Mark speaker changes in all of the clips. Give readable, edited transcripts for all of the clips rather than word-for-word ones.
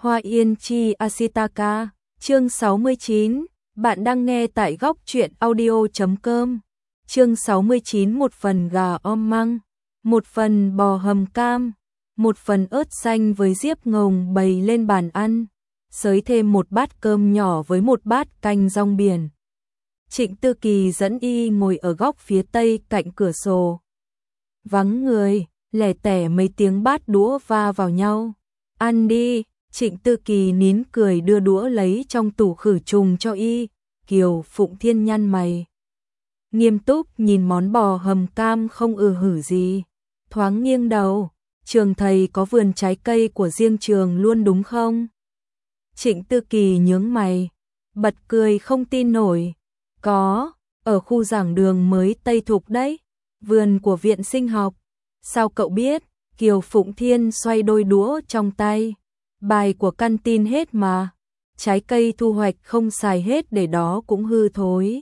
Speaker 1: Hoa Yên Chi Asitaka, chương 69, bạn đang nghe tại góc truyện audio.com. Chương 69, một phần gà om măng, một phần bò hầm cam, một phần ớt xanh với diếp ngồng bày lên bàn ăn, xới thêm một bát cơm nhỏ với một bát canh rong biển. Trịnh Tư Kỳ dẫn y ngồi ở góc phía tây cạnh cửa sổ. Vắng người, lẻ tẻ mấy tiếng bát đũa va vào nhau. Ăn đi. Trịnh Tư Kỳ nín cười đưa đũa lấy trong tủ khử trùng cho y. Kiều Phụng Thiên nhăn mày, nghiêm túc nhìn món bò hầm cam không hử gì, thoáng nghiêng đầu. Trường thầy có vườn trái cây của riêng trường luôn đúng không? Trịnh Tư Kỳ nhướng mày, bật cười không tin nổi. Có, ở khu giảng đường mới Tây Thục đấy, vườn của viện sinh học. Sao cậu biết? Kiều Phụng Thiên xoay đôi đũa trong tay. Bài của căn tin hết mà, trái cây thu hoạch không xài hết để đó cũng hư thối.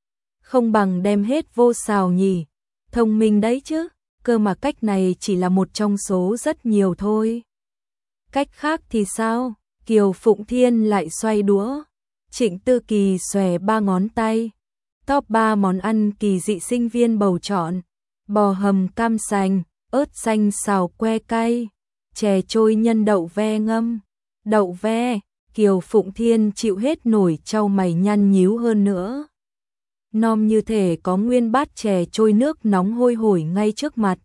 Speaker 1: Không bằng đem hết vô xào nhỉ, thông minh đấy chứ, cơ mà cách này chỉ là một trong số rất nhiều thôi. Cách khác thì sao? Kiều Phụng Thiên lại xoay đũa. Trịnh Tư Kỳ xòe ba ngón tay. Top 3 món ăn kỳ dị sinh viên bầu chọn: bò hầm cam sành, ớt xanh xào que cay, chè trôi nhân đậu ve ngâm. Đậu ve, Kiều Phụng Thiên chịu hết nổi, chau mày nhăn nhíu hơn nữa. Nom như thể có nguyên bát chè trôi nước nóng hôi hổi ngay trước mặt.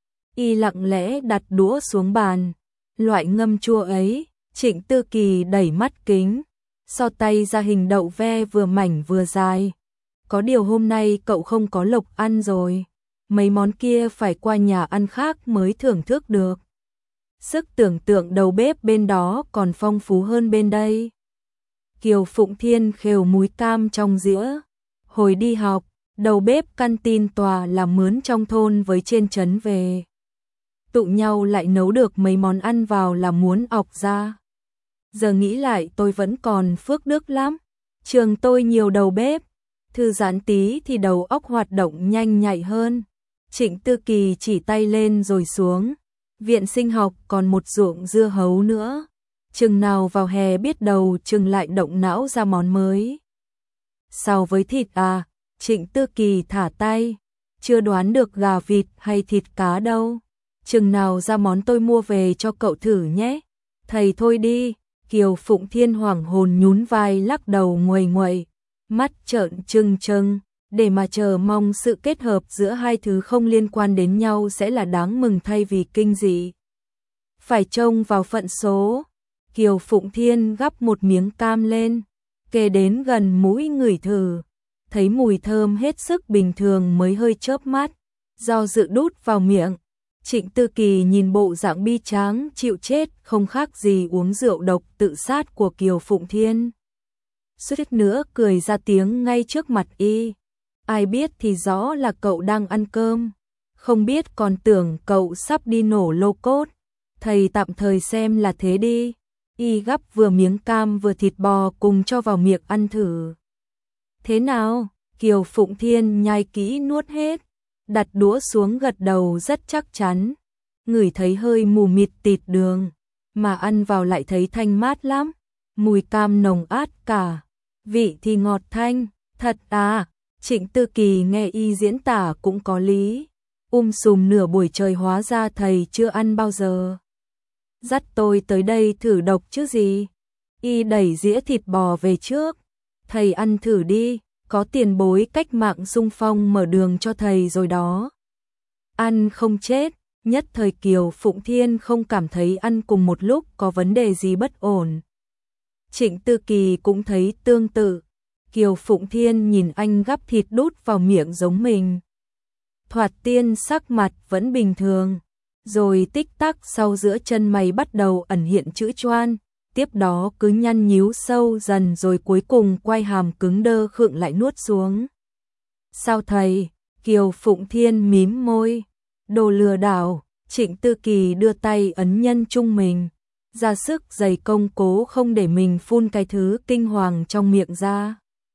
Speaker 1: Y lặng lẽ đặt đũa xuống bàn. Loại ngâm chua ấy, Trịnh Tư Kỳ đẩy mắt kính, so tay ra hình đậu ve vừa mảnh vừa dài. Có điều hôm nay cậu không có lộc ăn rồi, mấy món kia phải qua nhà ăn khác mới thưởng thức được. Sức tưởng tượng đầu bếp bên đó còn phong phú hơn bên đây. Kiều Phụng Thiên khều múi cam trong dĩa. Hồi đi học, đầu bếp căn tin tòa làm mướn trong thôn với trên trấn về. Tụ nhau lại nấu được mấy món ăn vào là muốn ọc ra. Giờ nghĩ lại tôi vẫn còn phước đức lắm. Trường tôi nhiều đầu bếp, thư giãn tí thì đầu óc hoạt động nhanh nhạy hơn. Trịnh Tư Kỳ chỉ tay lên rồi xuống. Viện sinh học còn một ruộng dưa hấu nữa. Chừng nào vào hè biết đâu chừng lại động não ra món mới. Xào với thịt à? Trịnh Tư Kỳ thả tay. Chưa đoán được gà vịt hay thịt cá đâu. Chừng nào ra món tôi mua về cho cậu thử nhé. Thầy thôi đi. Kiều Phụng Thiên hoảng hồn nhún vai lắc đầu nguầy nguậy, mắt trợn trừng trừng. Để mà chờ mong sự kết hợp giữa hai thứ không liên quan đến nhau sẽ là đáng mừng thay vì kinh dị. Phải trông vào phận số. Kiều Phụng Thiên gắp một miếng cam lên, kề đến gần mũi ngửi thử, thấy mùi thơm hết sức bình thường mới hơi chớp mắt, do dự đút vào miệng. Trịnh Tư Kỳ nhìn bộ dạng bi tráng chịu chết không khác gì uống rượu độc tự sát của Kiều Phụng Thiên. Suýt nữa cười ra tiếng ngay trước mặt y. Ai biết thì rõ là cậu đang ăn cơm, không biết còn tưởng cậu sắp đi nổ lô cốt. Thầy tạm thời xem là thế đi. Y gắp vừa miếng cam vừa thịt bò cùng cho vào miệng ăn thử. Thế nào? Kiều Phụng Thiên nhai kỹ nuốt hết, đặt đũa xuống gật đầu rất chắc chắn. Ngửi thấy hơi mù mịt tịt đường, mà ăn vào lại thấy thanh mát lắm. Mùi cam nồng át cả, vị thì ngọt thanh. Thật à? Trịnh Tư Kỳ nghe y diễn tả cũng có lý. Sùm nửa buổi trời hóa ra thầy chưa ăn bao giờ. Dắt tôi tới đây thử độc chứ gì. Y đẩy dĩa thịt bò về trước. Thầy ăn thử đi, có tiền bối cách mạng xung phong mở đường cho thầy rồi đó. Ăn không chết. Nhất thời Kiều Phụng Thiên không cảm thấy ăn cùng một lúc có vấn đề gì bất ổn. Trịnh Tư Kỳ cũng thấy tương tự. Kiều Phụng Thiên nhìn anh gắp thịt đút vào miệng giống mình. Thoạt tiên sắc mặt vẫn bình thường, rồi tích tắc sau giữa chân mày bắt đầu ẩn hiện chữ choan, tiếp đó cứ nhăn nhíu sâu dần rồi cuối cùng quay hàm cứng đơ khựng lại nuốt xuống. Sao thầy? Kiều Phụng Thiên mím môi. Đồ lừa đảo. Trịnh Tư Kỳ đưa tay ấn nhân trung mình, ra sức dày công cố không để mình phun cái thứ kinh hoàng trong miệng ra.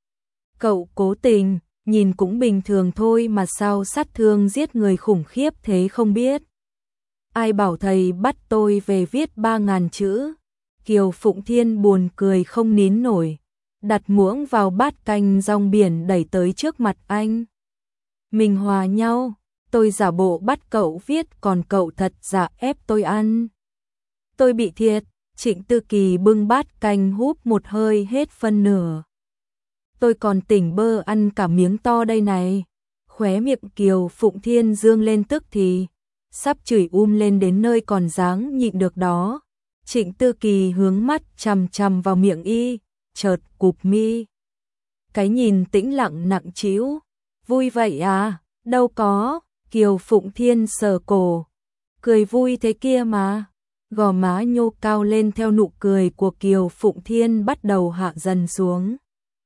Speaker 1: Cậu cố tình, nhìn cũng bình thường thôi mà sao sát thương giết người khủng khiếp thế không biết. Ai bảo thầy bắt tôi về viết 3.000 chữ. Kiều Phụng Thiên buồn cười không nín nổi, đặt muỗng vào bát canh rong biển đẩy tới trước mặt anh. Mình hòa nhau, tôi giả bộ bắt cậu viết còn cậu thật giả ép tôi ăn. Tôi bị thiệt, Trịnh Tư Kỳ bưng bát canh húp một hơi hết phân nửa. Tôi còn tỉnh bơ ăn cả miếng to đây này. Khóe miệng Kiều Phụng Thiên dương lên tức thì, sắp chửi lên đến nơi còn dáng nhịn được đó. Trịnh Tư Kỳ hướng mắt chằm chằm vào miệng y, chợt cụp mi. Cái nhìn tĩnh lặng nặng trĩu. Vui vậy à? Đâu có. Kiều Phụng Thiên sờ cổ. Cười vui thế kia mà. Gò má nhô cao lên theo nụ cười của Kiều Phụng Thiên bắt đầu hạ dần xuống.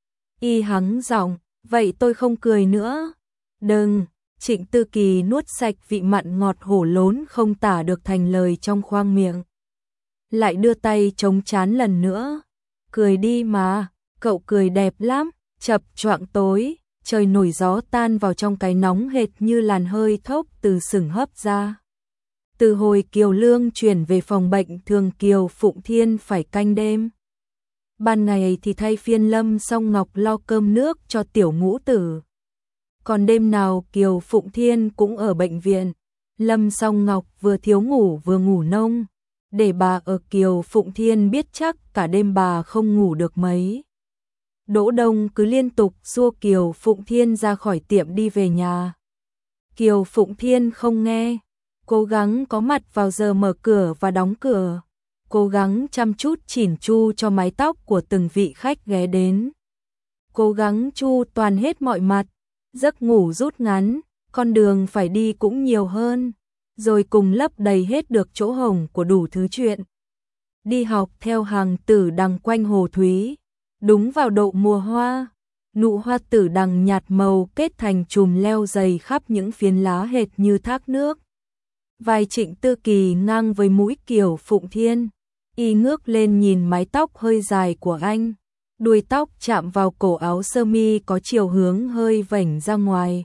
Speaker 1: Y hắng giọng, vậy tôi không cười nữa. Đừng. Trịnh Tư Kỳ nuốt sạch vị mặn ngọt hổ lốn không tả được thành lời trong khoang miệng. Lại đưa tay chống trán lần nữa. Cười đi mà, cậu cười đẹp lắm. Chập choạng tối, trời nổi gió tan vào trong cái nóng hệt như làn hơi thốc từ sừng hấp ra. Từ hồi Kiều Lương chuyển về phòng bệnh thường Kiều Phụng Thiên phải canh đêm. Ban ngày thì thay phiên Lâm Song Ngọc lo cơm nước cho tiểu ngũ tử. Còn đêm nào Kiều Phụng Thiên cũng ở bệnh viện. Lâm Song Ngọc vừa thiếu ngủ vừa ngủ nông. Để bà ở Kiều Phụng Thiên biết chắc cả đêm bà không ngủ được mấy. Đỗ Đông cứ liên tục xua Kiều Phụng Thiên ra khỏi tiệm đi về nhà. Kiều Phụng Thiên không nghe, cố gắng có mặt vào giờ mở cửa và đóng cửa, cố gắng chăm chút chỉn chu cho mái tóc của từng vị khách ghé đến. Cố gắng chu toàn hết mọi mặt, giấc ngủ rút ngắn, con đường phải đi cũng nhiều hơn, rồi cùng lấp đầy hết được chỗ hổng của đủ thứ chuyện. Đi học theo hàng tử đằng quanh hồ Thúy. Đúng vào độ mùa hoa, nụ hoa tử đằng nhạt màu kết thành chùm leo dày khắp những phiến lá hệt như thác nước. Vai Trịnh Tư Kỳ ngang với mũi Kiều Phụng Thiên, y ngước lên nhìn mái tóc hơi dài của anh, đuôi tóc chạm vào cổ áo sơ mi có chiều hướng hơi vểnh ra ngoài.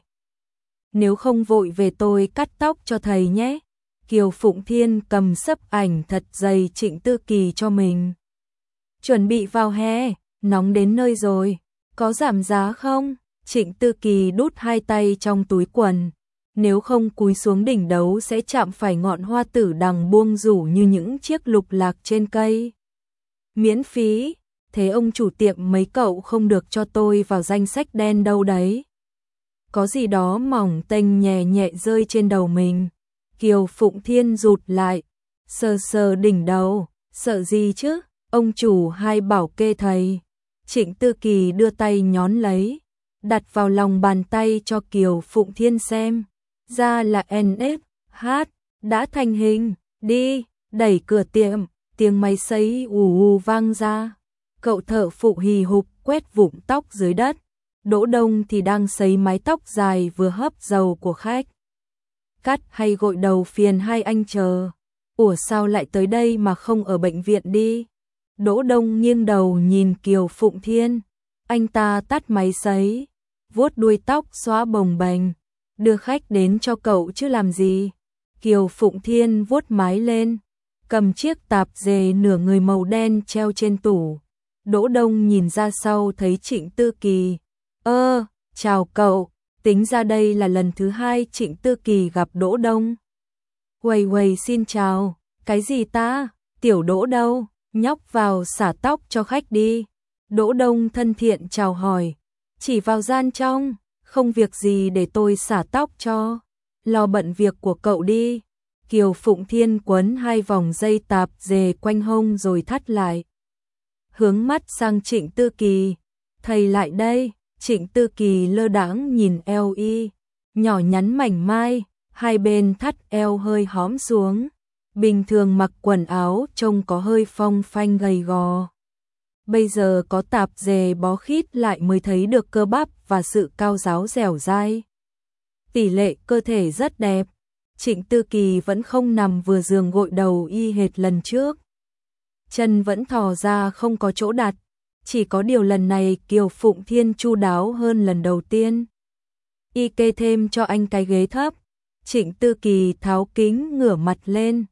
Speaker 1: Nếu không vội về tôi cắt tóc cho thầy nhé. Kiều Phụng Thiên cầm xấp ảnh thật dày Trịnh Tư Kỳ cho mình. Chuẩn bị vào hè. Nóng đến nơi rồi, có giảm giá không? Trịnh Tư Kỳ đút hai tay trong túi quần, nếu không cúi xuống đỉnh đấu sẽ chạm phải ngọn hoa tử đằng buông rủ như những chiếc lục lạc trên cây. Miễn phí, thế ông chủ tiệm mấy cậu không được cho tôi vào danh sách đen đâu đấy. Có gì đó mỏng tênh nhẹ nhẹ rơi trên đầu mình. Kiều Phụng Thiên rụt lại, sờ sờ đỉnh đầu, sợ gì chứ, ông chủ hay bảo kê thầy. Trịnh Tư Kỳ đưa tay nhón lấy, đặt vào lòng bàn tay cho Kiều Phụng Thiên xem. Ra là NFH, đã thành hình, đi, đẩy cửa tiệm, tiếng máy sấy ù ù vang ra. Cậu thợ phụ hì hục quét vụn tóc dưới đất. Đỗ Đông thì đang sấy mái tóc dài vừa hấp dầu của khách. Cắt hay gội đầu phiền hai anh chờ. Ủa sao lại tới đây mà không ở bệnh viện đi? Đỗ Đông nghiêng đầu nhìn Kiều Phụng Thiên, anh ta tắt máy sấy, vuốt đuôi tóc xóa bồng bềnh, đưa khách đến cho cậu chứ làm gì. Kiều Phụng Thiên vuốt mái lên, cầm chiếc tạp dề nửa người màu đen treo trên tủ. Đỗ Đông nhìn ra sau thấy Trịnh Tư Kỳ. Chào cậu, tính ra đây là lần thứ hai Trịnh Tư Kỳ gặp Đỗ Đông. Uầy xin chào, cái gì ta, tiểu Đỗ đâu? Nhóc vào xả tóc cho khách đi. Đỗ Đông thân thiện chào hỏi. Chỉ vào gian trong, không việc gì để tôi xả tóc cho. Lo bận việc của cậu đi. Kiều Phụng Thiên quấn hai vòng dây tạp dề quanh hông rồi thắt lại. Hướng mắt sang Trịnh Tư Kỳ. Thầy lại đây. Trịnh Tư Kỳ lơ đãng nhìn eo y. Nhỏ nhắn mảnh mai, hai bên thắt eo hơi hõm xuống. Bình thường mặc quần áo trông có hơi phong phanh gầy gò. Bây giờ có tạp dề bó khít lại mới thấy được cơ bắp và sự cao ráo dẻo dai. Tỷ lệ cơ thể rất đẹp. Trịnh Tư Kỳ vẫn không nằm vừa giường gội đầu y hệt lần trước. Chân vẫn thò ra không có chỗ đặt. Chỉ có điều lần này Kiều Phụng Thiên chu đáo hơn lần đầu tiên. Y kê thêm cho anh cái ghế thấp. Trịnh Tư Kỳ tháo kính ngửa mặt lên.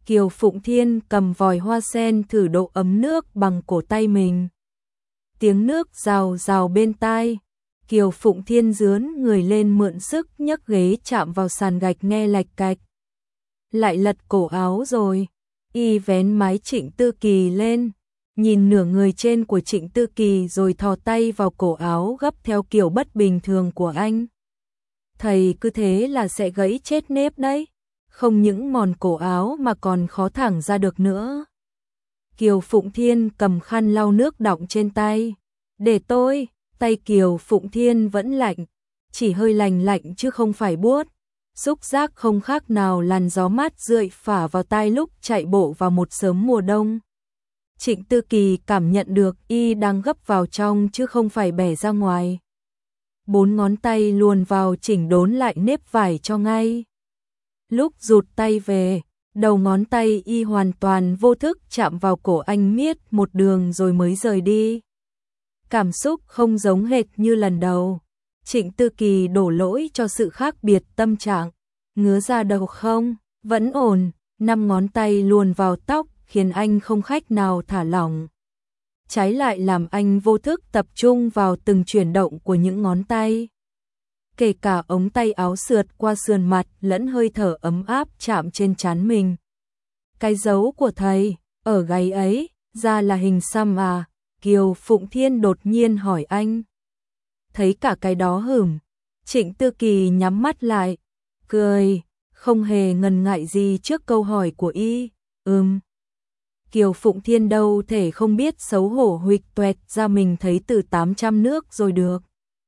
Speaker 1: Kiều Phụng Thiên cầm vòi hoa sen thử độ ấm nước bằng cổ tay mình. Tiếng nước rào rào bên tai. Kiều Phụng Thiên dướn người lên mượn sức nhấc ghế chạm vào sàn gạch nghe lạch cạch. Lại lật cổ áo rồi. Y vén mái Trịnh Tư Kỳ lên, nhìn nửa người trên của Trịnh Tư Kỳ rồi thò tay vào cổ áo gấp theo kiểu bất bình thường của anh. Thầy cứ thế là sẽ gãy chết nếp đấy. Không những mòn cổ áo mà còn khó thẳng ra được nữa. Kiều Phụng Thiên cầm khăn lau nước đọng trên tay. Để tôi, tay Kiều Phụng Thiên vẫn lạnh, chỉ hơi lành lạnh chứ không phải buốt. Xúc giác không khác nào làn gió mát rượi phả vào tai lúc chạy bộ vào một sớm mùa đông. Trịnh Tư Kỳ cảm nhận được y đang gấp vào trong chứ không phải bẻ ra ngoài. 4 ngón tay luồn vào chỉnh đốn lại nếp vải cho ngay. Lúc rụt tay về, đầu ngón tay y hoàn toàn vô thức chạm vào cổ anh miết một đường rồi mới rời đi. Cảm xúc không giống hệt như lần đầu. Trịnh Tư Kỳ đổ lỗi cho sự khác biệt tâm trạng. Ngứa ra đầu không? Vẫn ổn. 5 ngón tay luồn vào tóc khiến anh không khách nào thả lỏng. Trái lại làm anh vô thức tập trung vào từng chuyển động của những ngón tay. Kể cả ống tay áo sượt qua sườn mặt lẫn hơi thở ấm áp chạm trên trán mình. Cái dấu của thầy, ở gáy ấy, ra là hình xăm à? Kiều Phụng Thiên đột nhiên hỏi anh. Thấy cả cái đó hửm. Trịnh Tư Kỳ nhắm mắt lại, cười, không hề ngần ngại gì trước câu hỏi của y. Kiều Phụng Thiên đâu thể không biết xấu hổ huỵch toẹt ra mình thấy từ 800 nước rồi được.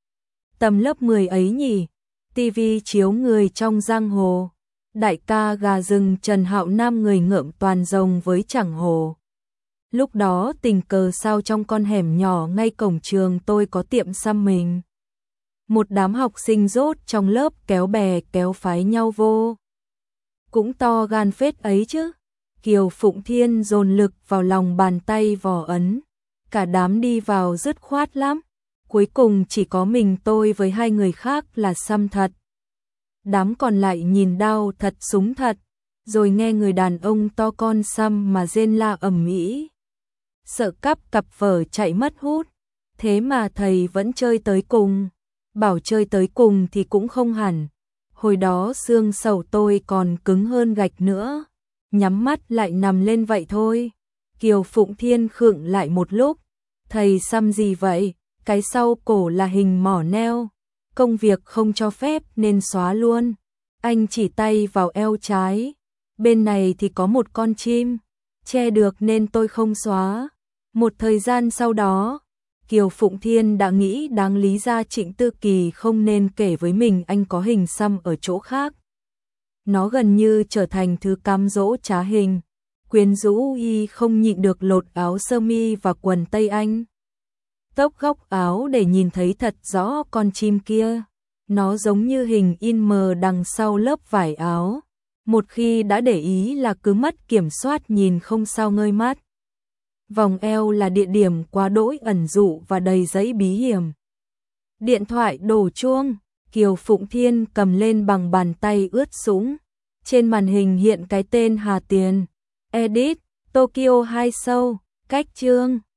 Speaker 1: Tầm lớp 10 ấy nhỉ, tivi chiếu người trong giang hồ. Đại ca gà rừng Trần Hạo Nam người ngợm toàn rồng với chẳng hồ. Lúc đó tình cờ sao trong con hẻm nhỏ ngay cổng trường tôi có tiệm xăm mình. Một đám học sinh rốt trong lớp kéo bè kéo phái nhau vô. Cũng to gan phết ấy chứ. Kiều Phụng Thiên dồn lực vào lòng bàn tay vò ấn. Cả đám đi vào dứt khoát lắm. Cuối cùng chỉ có mình tôi với 2 người khác là xăm thật. Đám còn lại nhìn đau thật súng thật. Rồi nghe người đàn ông to con xăm mà rên la ầm ĩ. Sợ cặp vở chạy mất hút. Thế mà thầy vẫn chơi tới cùng. Bảo chơi tới cùng thì cũng không hẳn. Hồi đó xương sầu tôi còn cứng hơn gạch nữa. Nhắm mắt lại nằm lên vậy thôi. Kiều Phụng Thiên khựng lại một lúc. Thầy xăm gì vậy? Cái sau cổ là hình mỏ neo. Công việc không cho phép nên xóa luôn. Anh chỉ tay vào eo trái. Bên này thì có một con chim. Che được nên tôi không xóa. Một thời gian sau đó, Kiều Phụng Thiên đã nghĩ đáng lý ra Trịnh Tư Kỳ không nên kể với mình anh có hình xăm ở chỗ khác. Nó gần như trở thành thứ cám dỗ trá hình. Quyến rũ y không nhịn được lột áo sơ mi và quần tây anh. Tốc góc áo để nhìn thấy thật rõ con chim kia. Nó giống như hình in mờ đằng sau lớp vải áo. Một khi đã để ý là cứ mất kiểm soát nhìn không sao ngơi mắt. Vòng eo là địa điểm quá đỗi ẩn dụ và đầy dãy bí hiểm. Điện thoại đổ chuông, Kiều Phụng Thiên cầm lên bằng bàn tay ướt sũng. Trên màn hình hiện cái tên Hà Tiền. Edit, Tokyo 2 Show, cách chương.